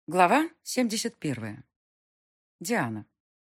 Глава 71. Диана.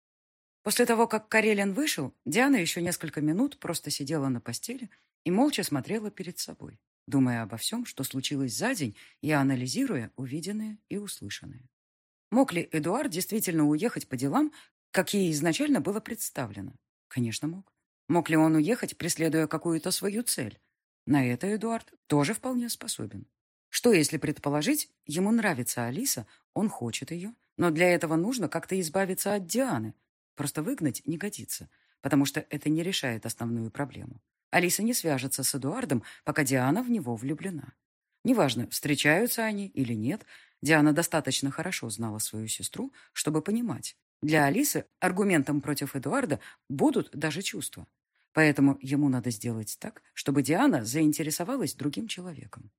После того, как Карелин вышел, Диана еще несколько минут просто сидела на постели и молча смотрела перед собой, думая обо всем, что случилось за день, и анализируя увиденное и услышанное. Мог ли Эдуард действительно уехать по делам, как ей изначально было представлено? Конечно, мог. Мог ли он уехать, преследуя какую-то свою цель? На это Эдуард тоже вполне способен. Что, если предположить, ему нравится Алиса, он хочет ее, но для этого нужно как-то избавиться от Дианы. Просто выгнать не годится, потому что это не решает основную проблему. Алиса не свяжется с Эдуардом, пока Диана в него влюблена. Неважно, встречаются они или нет, Диана достаточно хорошо знала свою сестру, чтобы понимать. Для Алисы аргументом против Эдуарда будут даже чувства. Поэтому ему надо сделать так, чтобы Диана заинтересовалась другим человеком.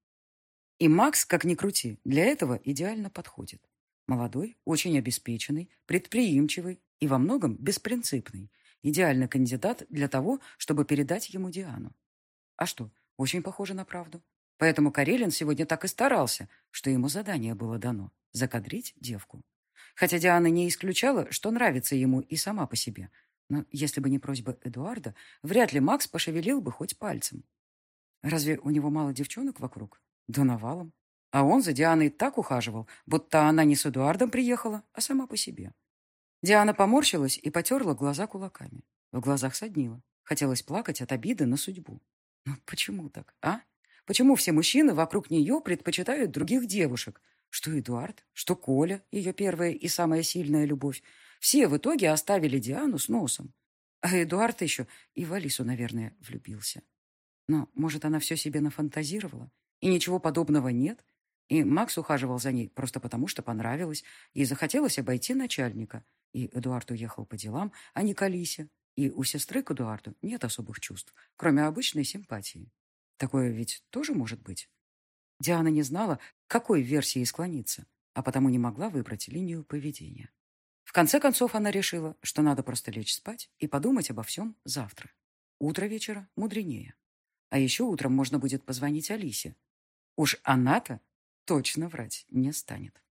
И Макс, как ни крути, для этого идеально подходит. Молодой, очень обеспеченный, предприимчивый и во многом беспринципный. Идеальный кандидат для того, чтобы передать ему Диану. А что, очень похоже на правду. Поэтому Карелин сегодня так и старался, что ему задание было дано — закадрить девку. Хотя Диана не исключала, что нравится ему и сама по себе. Но если бы не просьба Эдуарда, вряд ли Макс пошевелил бы хоть пальцем. Разве у него мало девчонок вокруг? Да навалом. А он за Дианой так ухаживал, будто она не с Эдуардом приехала, а сама по себе. Диана поморщилась и потерла глаза кулаками. В глазах соднило. Хотелось плакать от обиды на судьбу. Ну почему так, а? Почему все мужчины вокруг нее предпочитают других девушек? Что Эдуард, что Коля, ее первая и самая сильная любовь. Все в итоге оставили Диану с носом. А Эдуард еще и в Алису, наверное, влюбился. Но, может, она все себе нафантазировала? И ничего подобного нет? И Макс ухаживал за ней просто потому, что понравилось, и захотелось обойти начальника. И Эдуард уехал по делам, а не к Алисе. И у сестры к Эдуарду нет особых чувств, кроме обычной симпатии. Такое ведь тоже может быть. Диана не знала, к какой версии склониться, а потому не могла выбрать линию поведения. В конце концов она решила, что надо просто лечь спать и подумать обо всем завтра. Утро вечера мудренее. А еще утром можно будет позвонить Алисе. Уж она-то точно врать не станет.